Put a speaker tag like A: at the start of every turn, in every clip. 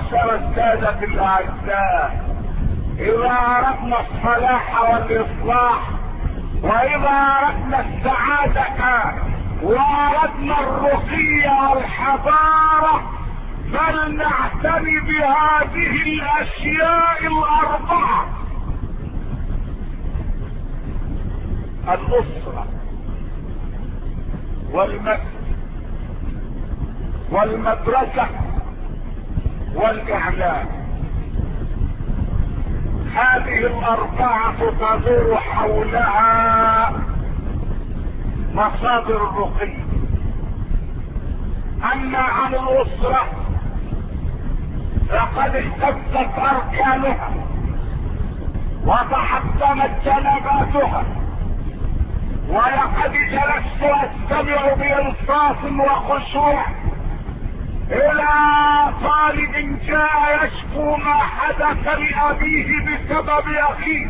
A: معشر السادة الاعزاء، اذا اردنا الصلاح والاصلاح، واذا اردنا السعادة واردنا الرقي والحضارة، فلنعتني بهذه الاشياء الاربعة: الاسرة والمسجد والمدرسة والاعلام. هذه الاربعة تدور حولها مصادر الرقي. اما عن الاسرة فقد اهتزت اركانها وتحطمت جنباتها، ولقد جلست استمع بانصاف وخشوع الى طالب جاء يشكو ما حدث لابيه بسبب اخيه.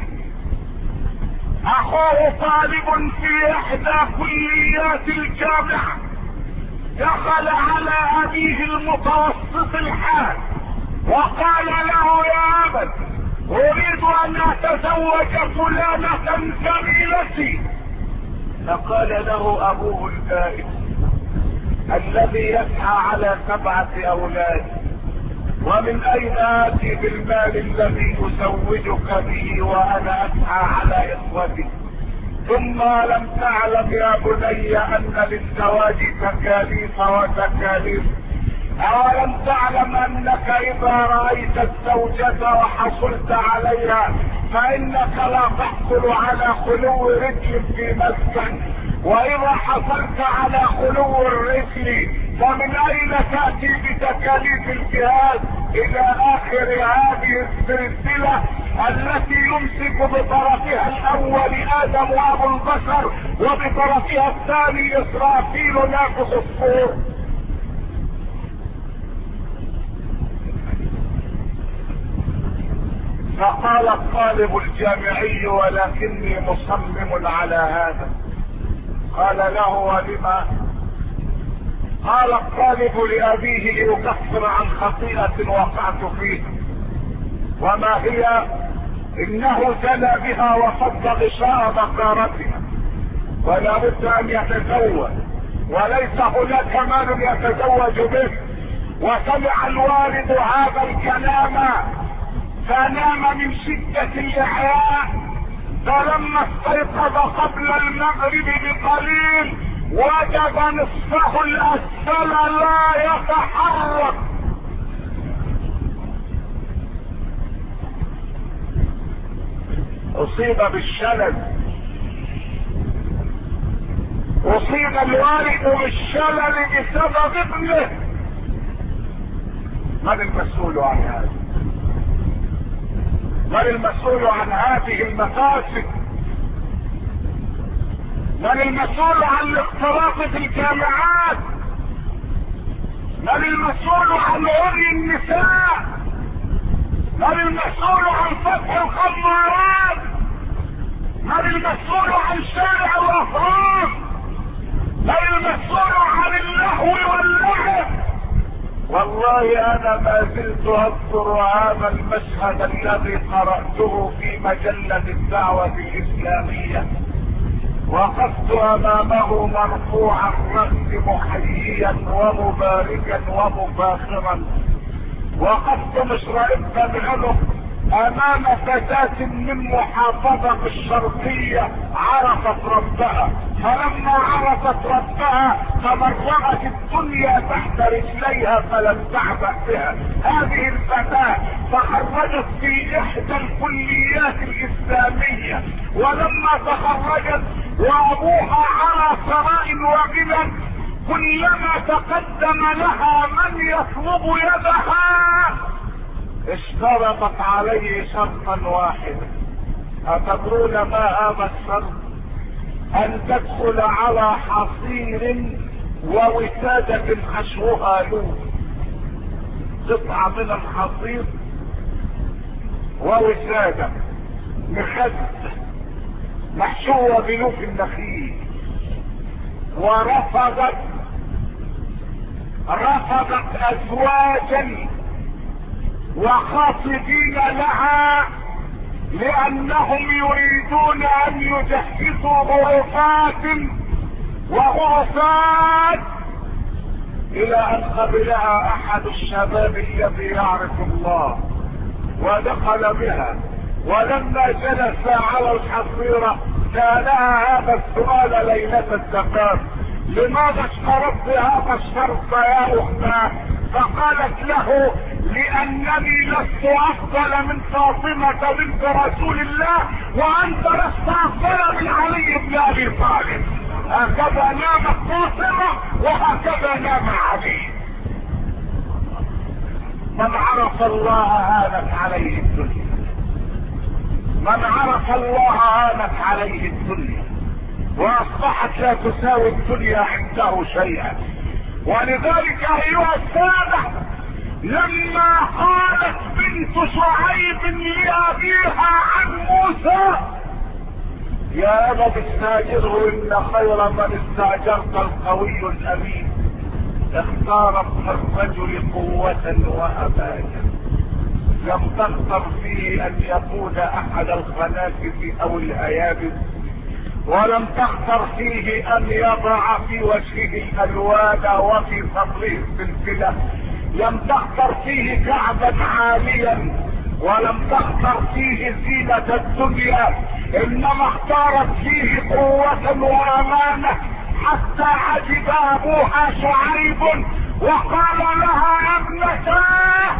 A: اخوه طالب في احدى كليات الجامعة، دخل على ابيه المتوسط الحال وقال له: يا ابت، اريد ان اتزوج فلانة زميلتي. فقال له ابوه البائس الذي يسعى على 7 اولاد: ومن اين اتي بالمال الذي ازوجك به وانا اسعى على اخوتي؟ ثم لم تعلم يا بني ان للزواج تكاليف وتكاليف؟ اولم تعلم انك اذا رايت الزوجة وحصلت عليها فانك لا تحصل على خلو رجل في مسكن، واذا حصلت على خلو الرجل فمن اين تأتي بتكاليف الجهاز؟ الى اخر هذه السلسلة التي يمسك بطرفها الاول ادم وابو البشر، وبطرفها الثاني اسرافيل نافخ الصور. فقال الطالب الجامعي: ولكني مصمم على هذا. قال له: ولما؟ قال الطالب لأبيه: لأكفر عن خطيئة وقعت فيها. وما هي؟ إنه زنى بها وفض غشاء بقارتها، ولا بد أن يتزوج، وليس هناك مال يتزوج به. وسمع الوالد هذا الكلام فنام من شدة الإحياء، فلما استيقظ قبل المغرب بقليل وجد نصفه الأسفل لا يتحرك. أصيب بالشلل، أصيب الوالد بالشلل بسبب ابنه. من المسؤول عن هذا؟ من المسؤول عن هذه المفاسد؟ من المسؤول عن الاختلاط في الجامعات؟ من المسؤول عن عري النساء؟ من المسؤول عن فتح الخمارات؟ من المسؤول عن شارع الافراح؟ من المسؤول عن اللهو واللعب؟ والله انا ما زلت اذكر هذا المشهد الذي قرأته في مجلة الدعوة الاسلامية. وقفت امامه مرفوع الرأس محييا ومباركا ومفاخرا. وقفت مشرئب العنق امام فتاة من محافظة الشرقية عرفت ربها، فلما عرفت ربها تمرغت الدنيا تحت رجليها فلم تعبأ بها. هذه الفتاة تخرجت في احدى الكليات الاسلامية، ولما تخرجت وابوها على ثراء وغنى كلما تقدم لها من يطلب يدها اشترطت عليه شرطا واحدا. أتدرون ما هذا الشرط؟ أن تدخل على حصير ووسادة حشوها لوف، قطعة من الحصير ووسادة مخد محشوة بلوف النخيل. ورفضت أزواجا وخاطبين لها، لانهم يريدون ان يجهزوا غرفات وغرفات، الى ان قبلها احد الشباب الذي يعرف الله ودخل بها، ولما جلس على الحصيرة سألها هذا السؤال ليلة الزفاف: لماذا اشترطت هذا الشرط يا اختاه؟ فقالت له: لانني لست افضل من فاطمة بنت رسول الله، وانت لست افضل من علي بن ابي طالب. هكذا نامت فاطمة وهكذا نام علي. من عرف الله هانت عليه الدنيا، من عرف الله هانت عليه الدنيا، واصبحت لا تساوي الدنيا عنده شيئا. ولذلك ايها السادة، لما قالت بنت شعيب لابيها عن موسى: يا ابت استاجره ان خير من استاجرت القوي الامين، اختارت الرجل قوة وأمانة، لم تختر فيه ان يكون احد الخنافس او الهيابس، ولم تختر فيه ان يضع في وجهه الالوان وفي صدره السلسلة، لم تختر فيه كعبا عاليا، ولم تختر فيه زينة الدنيا، انما اختارت فيه قوة وامانة، حتى عجب ابوها شعيب وقال لها: يا ابنتاه،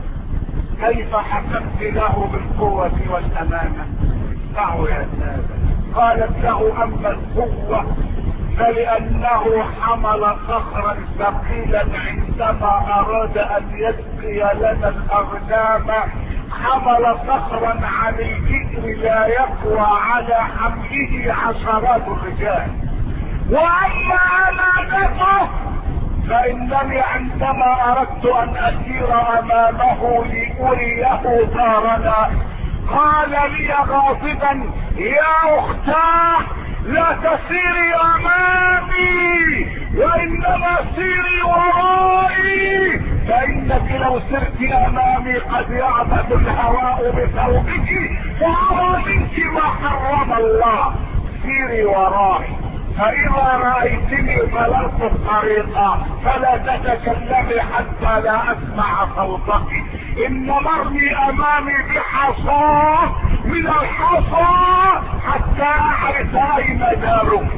A: كيف حكمت له بالقوة والامانة؟ اسمعوا يا سادة. قالت له: اما القوة فلانه حمل صخرا ثقيلا عندما اراد ان يسقي لنا الاغنام، حمل صخرا عن البئر لا يقوى على حمله عشرات الرجال. واما امانته فانني عندما اردت ان اسير امامه لاريه دارنا قال لي غاضبا: يا اختاه، لا تسيري امامي وانما سيري ورائي، فانك لو سرت امامي قد يعبث الهواء بثوبك وارى منك ما حرم الله. سيري ورائي، فاذا رايتني ضللت الطريق فلا تتكلمي حتى لا اسمع صوتك، انما ارمي امامي بحصاه من الحصى حتى اعرف اين دارك.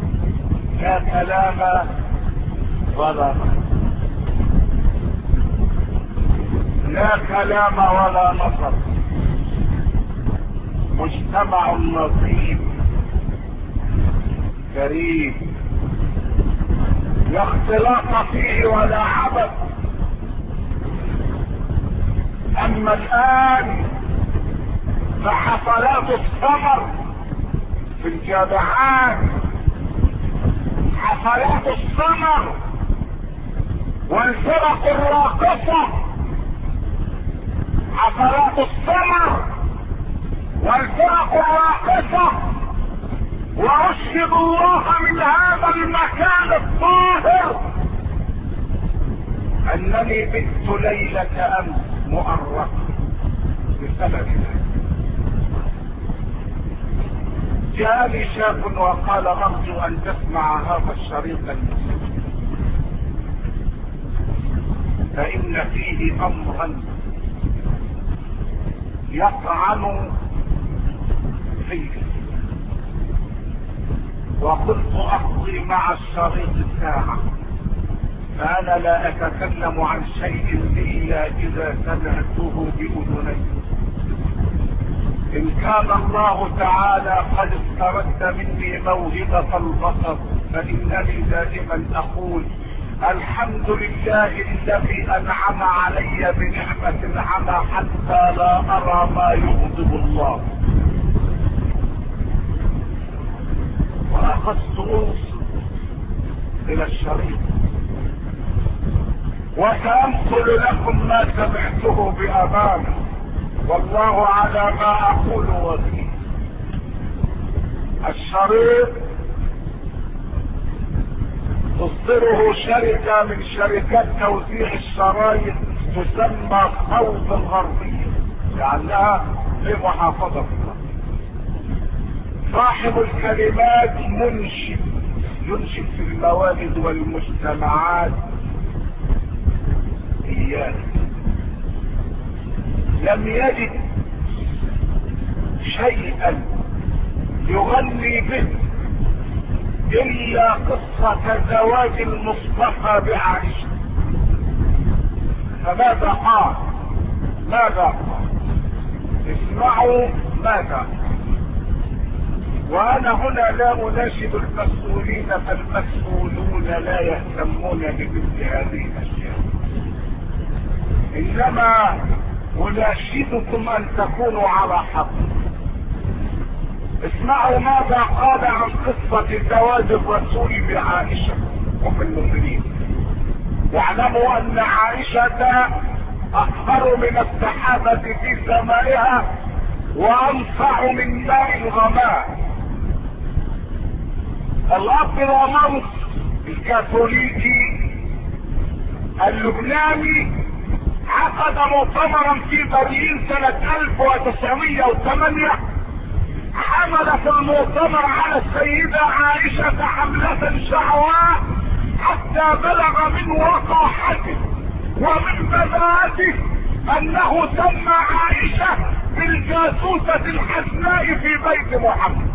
A: لا كلام ولا نصر، لا كلام ولا نصر. مجتمع لطيف كريم لا اختلاط فيه ولا عبث. اما الان فحفلات السمر في الجامعات، حفلات السمر والفرق الراقصة، حفلات السمر والفرق الراقصة. واشهد الله من هذا المكان الطاهر انني بت ليلة امس مؤرق بسبب ذلك. جاءني شاب وقال: ارجو ان تسمع هذا الشريط المسلم، فان فيه امرا يطعن فيه. وقلت اقضي مع الشريط الساعة، فانا لا اتكلم عن شيء الا اذا سمعته باذني. ان كان الله تعالى قد استرد مني موهبة البصر فانني دائما اقول: الحمد لله الذي انعم علي بنعمة العمى حتى لا ارى ما يغضب الله. واخذت اوصل الى الشريط وسأنقل لكم ما سمعته بأمانة، والله على ما اقول وكيل. الشريط تصدره شركة من شركات توزيع الشرايط تسمى صوت الغربية لأنها في محافظة صاحب الكلمات منشد، ينشد في الموالد والمجتمعات. إياه لم يجد شيئا يغني به إلا قصة زواج المصطفى بعائشة. فماذا قال؟ ماذا قال؟ اسمعوا ماذا. وانا هنا لا اناشد المسؤولين، فالمسؤولون لا يهتمون بمثل هذه الاشياء، انما اناشدكم ان تكونوا على حق. اسمعوا ماذا قال عن قصة زواج الرسول بعائشة ام المؤمنين. واعلموا ان عائشة اكثر من السحابة في سمائها وانفع من ماء الغمام. الاب راموس الكاثوليكي اللبناني عقد مؤتمرا في برلين سنة 1908. حمل في المؤتمر على السيدة عائشة حملة شعواء حتى بلغ من وقاحته ومن بداءته انه سمى عائشة بالجاسوسة الحسناء في بيت محمد.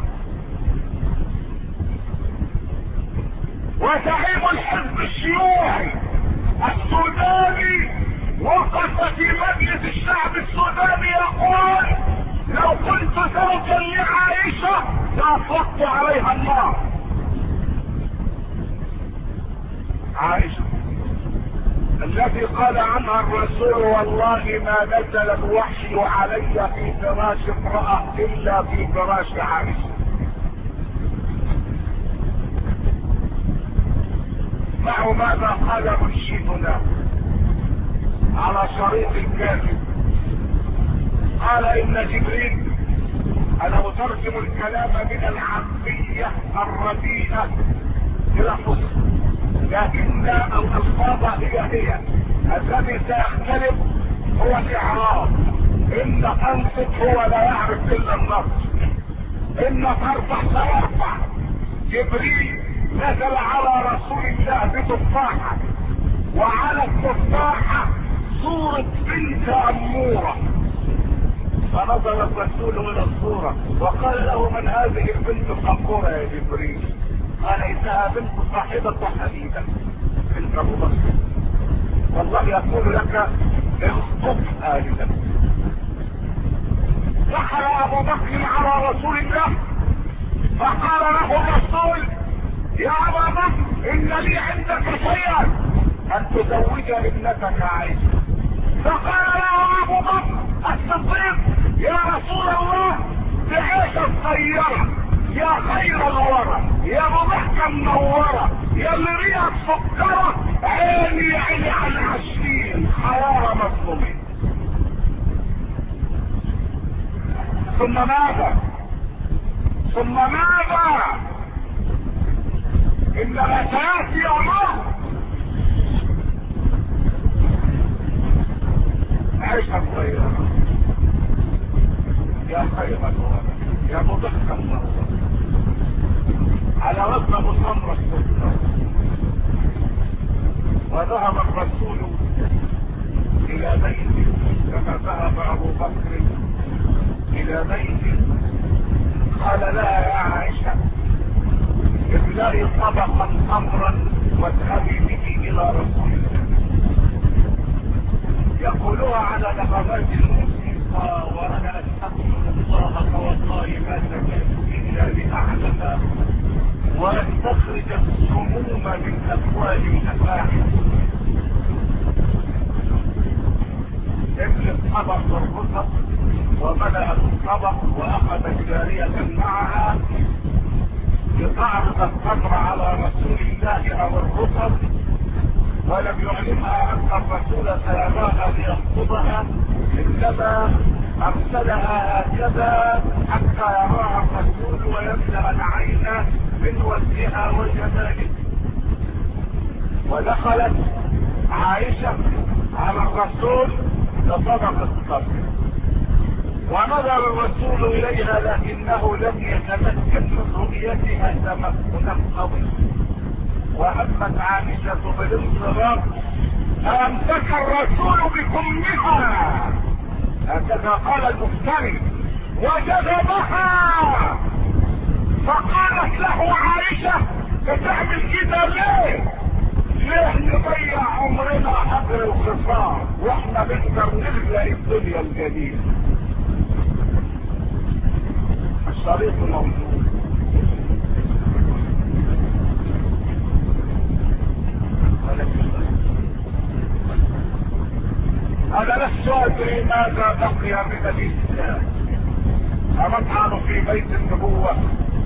A: وزعيم الحزب الشيوعي السوداني وقف في مجلس الشعب السوداني يقول: لو كنت زوجا لعائشة لاطلقت عليها النار. عائشة التي قال عنها الرسول: والله ما نزل الوحي علي في فراش امرأة الا في فراش عائشة. اسمعوا ماذا قال منشدنا على شريط الكاتب. قال: ان جبريل، انا اترجم الكلام من العامية الرديئة الى حسن، لكن الالفاظ هي الذي سيختلف هو الاعراب. ان انصت هو لا يعرف الا النص، ان ترفع سيرفع. جبريل نزل على رسول الله بتفاحة، وعلى التفاحة صورة بنت أمورة، فنظر الرسول الى الصورة وقال له: من هذه البنت الأمورة يا جبريل؟ قال: انها بنت صاحبة حديدة بنت ابو بكر. والله يقول لك: اخطبها لك. دخل ابو بكر على رسول الله فقال له الرسول: يا ابا بكر، ان لي عندك شيئا، ان تزوج ابنتك عائشة. فقال له ابو بكر الصديق: يا رسول الله، بعيش الطيرة، يا خير الورى، يا ضحكة منورة، يا اللي ريقك سكرة، عيني عيني على 20 حرارة مظلومين. ثم ماذا؟ ثم ماذا؟ انما سياتي الله. عيش الطيرة، يا خير الورى، يا ضحكة منورة، على وزن ابو سمرة السكر. وذهب الرسول الى بيته كما ذهب ابو بكر الى بيته. قال لها: يا عائشة، ابلغي طبقا امرا واذهبي به الى رسول الله. يقولها على نغمات الموسيقى وانا استغفر الله فوالله ما سكت الا لاعلم واستخرج السموم من افواه الافاعي. ابن الطبق والرطب وملأ الطبق واخذت جارية معها لتعرض التمر على رسول الله او الرطب، ولم يعلمها ان الرسول سيراها ليخطبها، انما ارسلها هكذا حتى يراها الرسول ويملأ العين من وجهها وجماله. ودخلت عائشة على الرسول لصدق الصدق، ونظر الرسول اليها لكنه لم يتمكن من رؤيتها تمكنا قويا، وهمت عائشة بالانصراف فامسك الرسول بكمها، هكذا قال المفتري، وجذبها، فقالت له عائشة بتعمل كده ليه؟ ليه نضيع عمرنا حجر الخصام واحنا نقدر نخلق الدنيا الجديدة؟ الشريط موجود. انا لست ادري ماذا بقي من الاسلام، أنطعن في بيت النبوة،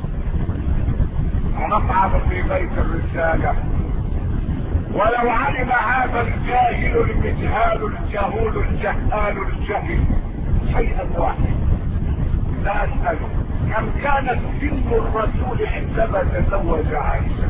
A: أنطعن في بيت الرسالة، ولو علم هذا الجاهل المجهال الجهول الجهال الجهل شيئا واحد لا أسأله، كم كانت سن الرسول عندما تزوج عائشة؟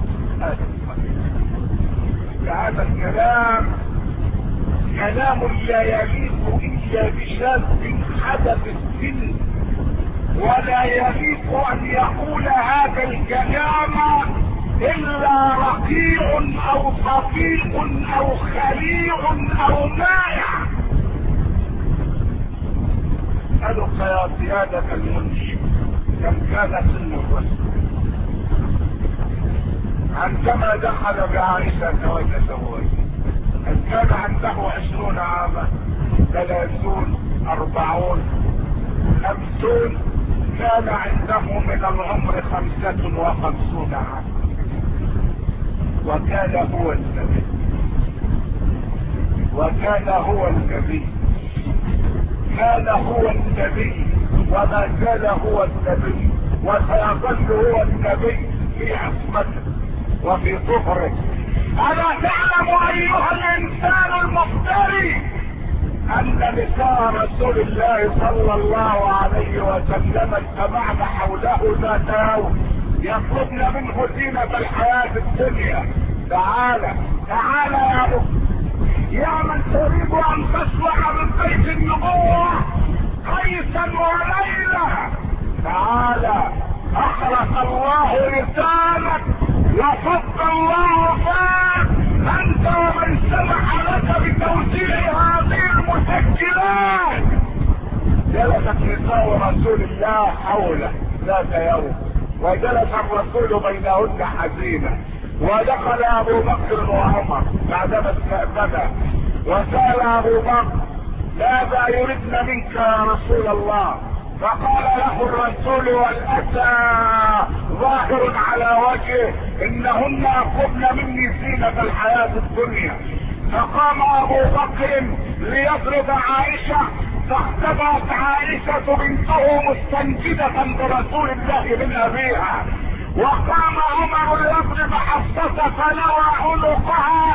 A: هذا الكلام كلام لا يليق إلا بشاذ حدث السن، ولا يليق أن يقول هذا الكلام إلا رقيع أو صفيق أو خليع أو مائع. أسألك يا سيادة المنشئ كم كان سن الرسول عندما دخل بعائشة وتزوج؟ هل كان عنده 20 عاما، 30، 40، 50؟ كان عنده من العمر 55 عاما، وكان هو النبي، وكان هو النبي، كان هو النبي، وما زال هو النبي، وسيظل هو النبي في عصمته وفي طهره. ألا تعلم أيها الإنسان المفتري أن نساء رسول الله صلى الله عليه وسلم اجتمعن حوله ذات يوم يطلبن منه زينة الحياة الدنيا؟ تعالى تعالى يا أخي، يا من تريد أن تصلح من بيت النبوة قيسا وليلى، تعالى، أخلص الله لسانك وصد الله فاك، أنت ومن سمح لك بتوزيع هذه المسجلات. جلست نساء رسول الله حوله ذات يوم، وجلس الرسول بينهن حزينا، ودخل أبو بكر وعمر بعدما استأذن، وسأل أبو بكر ماذا يردن منك يا رسول الله؟ فقال له الرسول والأسى ظاهر على وجهه إنهن أخذن مني زينة الحياة الدنيا. فقام أبو بكر ليضرب عائشة، فاختبأت عائشة بنته مستنجدة برسول الله من أبيها، وقام عمر ليضرب حفصة فلوى عنقها.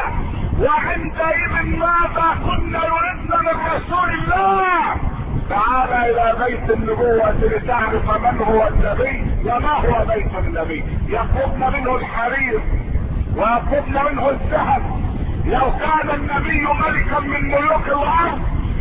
A: وعندئذ ماذا كنا يردن من رسول الله؟ تعال الى بيت النبوة لتعرف من هو النبي وما هو بيت النبي. يطلبن منه الحرير ويطلبن منه الذهب. لو كان النبي ملكا من ملوك الارض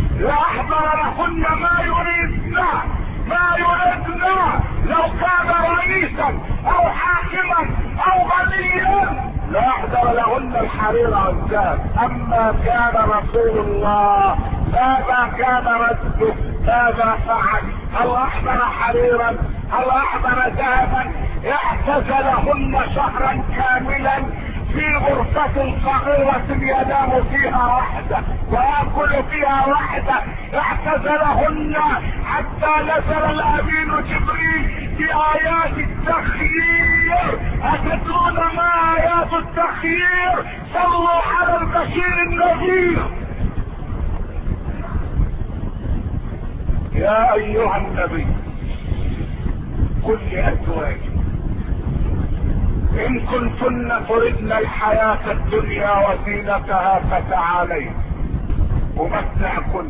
A: لاحضر لهن ما يريدن ما يريدن. لو كان رئيسا او حاكما او غنيا لاحضر لهن الحرير والذهب. اما كان رسول الله ماذا كان رده؟ ماذا فعل؟ هل احضر حريرا؟ هل احضر ذهبا؟ اعتزلهن شهرا كاملا في غرفة صغيرة ينام فيها وحده ويأكل فيها وحده. اعتزلهن حتى نزل الامين جبريل بآيات التخيير. أتدرون ما آيات التخيير؟ صلوا على البشير النذير. يا ايها النبي قل لأزواجك ان كنتن تردن الحياة الدنيا وزينتها فتعالين امتعكن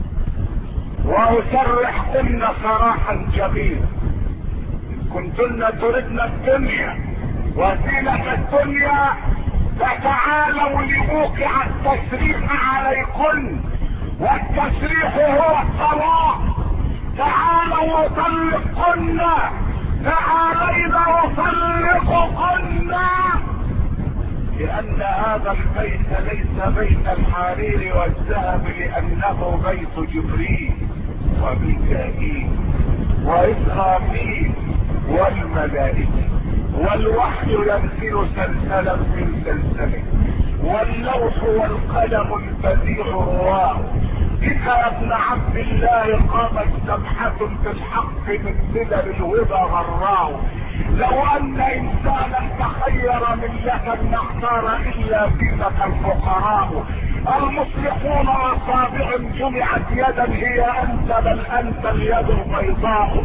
A: واسرحكن سراحا جميلا. ان كنتن تردن الدنيا وزينة الدنيا فتعالوا لأوقع التسريح عليكن، والتسريح هو الطلاق. تعالوا وطلقن، تعالين وطلقهن، لأن هذا البيت ليس بيت الحرير والذهب، لأنه بيت جبريل وميكائيل وإسرافيل والملائكة، والوحي ينزل سلسلا من سلسله، واللوح والقلم البديع رواه. بك يا ابن عبد الله قامت سمحة في الحق من سدر الهدى غراه. لو ان انسانا تخير ملة ما اختار الا زينة الفقراء. المصلحون اصابع جمعت يدا هي انت، بل انت اليد البيضاء.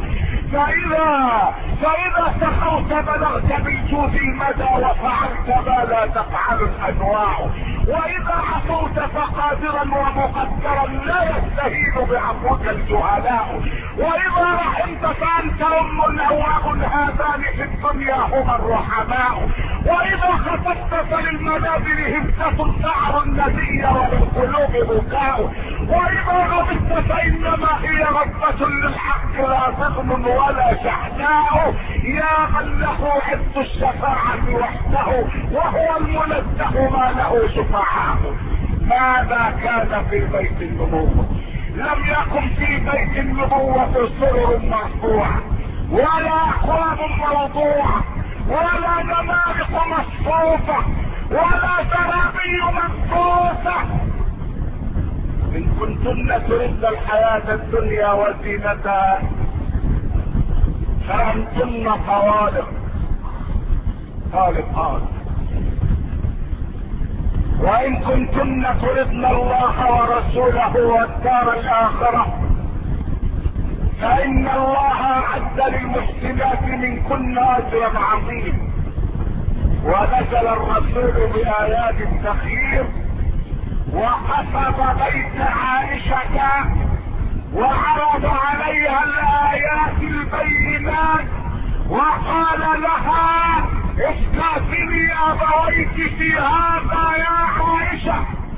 A: فاذا سخوت بلغت بالجود المدى، وفعلت ما لا تفعل الانواع. واذا عفوت فقادرا ومقدرا لا يستهين بعفوك الجهلاء. واذا رحمت فانت ام او اب، هذان في الدنيا هما الرحماء. واذا خففت فللمنابر همسة تعر النبي وللقلوب بكاء. واذا غضبت فانما هي غضبة للحق لا ضغم ولا شحناء. يا من له عز الشفاعة وحده، وهو المنزه ما له شفعاء. ماذا كان في بيت النبوة؟ لم يكن في بيت النبوة سرر مرفوعة، ولا اكواب موضوعة، ولا نمارق مصفوفة، ولا زرابي مبثوثة. ان كنتن تردن الحياة الدنيا وزينتها فانتن طوالق. طالق. وان كنتن تردن الله ورسوله والدار الاخرة فان الله اعد للمحسنات منكن اجرا عظيما. ونزل الرسول بايات التخيير، وقصد بيت عائشة وعرض عليها الايات البينات، وقال لها استاذني ابويك في هذا يا عائشة.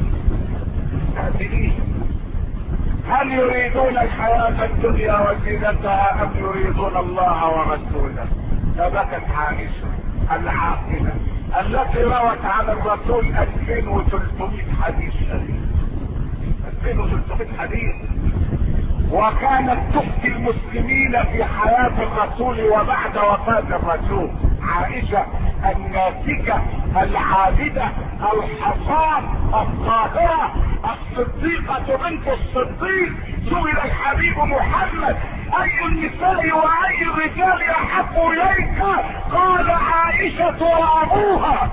A: هل يريدون الحياة الدنيا وزينتها ام يريدون الله ورسوله؟ فبكت عائشة العاقلة التي روت عن الرسول 2300 حديث شريف. 2300 حديث. وكانت تفتي المسلمين في حياة الرسول وبعد وفاة الرسول. عائشة الناسكة العابدة الحصاة الطاهرة الصديقة بنت الصديق. سئل الحبيب محمد اي النساء واي الرجال احب اليك؟ قال عائشة وابوها.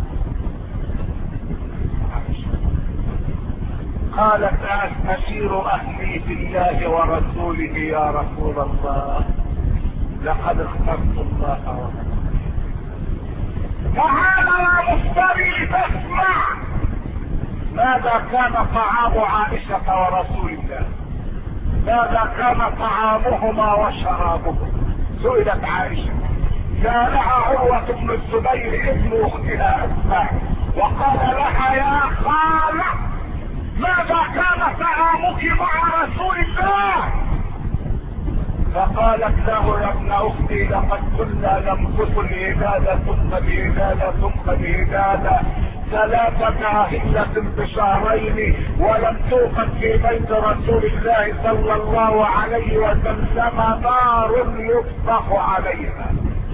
A: قالت استشير اهلي في الله ورسوله يا رسول الله، لقد اخترت الله ورسوله. تعال يا مستمع فاسمع ماذا كان طعام عائشة ورسول الله، ماذا كان طعامهما وشرابهما. سئلت عائشة، سألها عروة بن الزبير ابن اختها اسماء وقال لها يا خالة ماذا كان طعامك مع رسول الله؟ فقالت له يا ابن اختي لقد كنا نمكث الهدادة ثم الهدادة ثم الهدادة 3 أهلة بشهرين، ولم توقد في بيت رسول الله صلى الله عليه وسلم نار يطبخ عليها.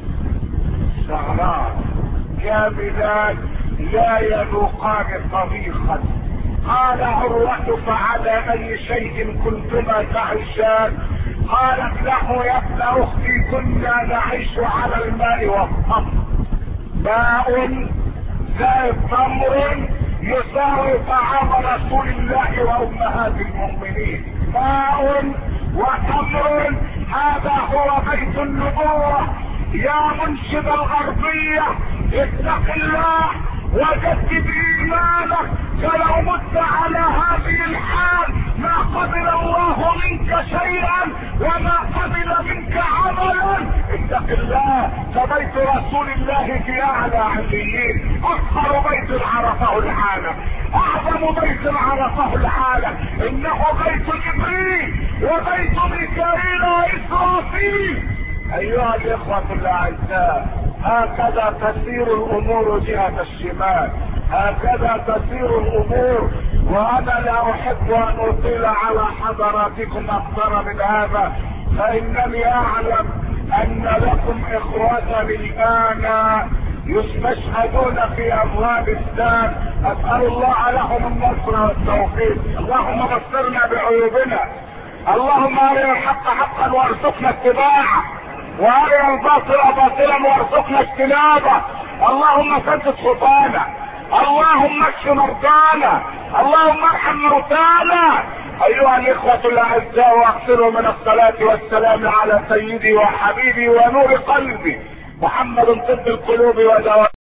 A: شهران كاملات لا يذوقان طبيخا. قال عروة فعلى اي شيء كنتما تعيشان؟ قالت له يا ابن اختي كنا نعيش على الماء والتمر. ماء زائد تمر يساوي طعام رسول الله وامهات المؤمنين. ماء وتمر، هذا هو بيت النبوة. يا منشد الغربية اتق الله وجدد ايمانك، فلو مت على هذه الحال ما قبل الله شيئا وما قبل منك عملا. اتق الله، فبيت برسول الله في اعلى عليين. اطهر بيت عرفه العالم، اعظم بيت عرفه العالم، انه بيت جبريل وبيت ميكائيل واسرافيل. ايها الاخوة الاعزاء، هكذا تسير الامور جهة الشمال، هكذا تسير الامور. وانا لا احب ان اطيل على حضراتكم اكثر من هذا، فانني اعلم ان لكم اخوة الان يستشهدون في افغانستان. اسأل الله لهم النصر والتوفيق. اللهم بصرنا بعيوبنا، اللهم ارنا الحق حقا وارزقنا اتباعه، وارنا الباطل باطلا وارزقنا اجتنابه. اللهم سدد خطانا، اللهم اشف مرضانا، اللهم ارحم موتانا. ايها الاخوة الاعزاء، واكثروا من الصلاة والسلام على سيدي وحبيبي ونور قلبي محمد طب القلوب ودواء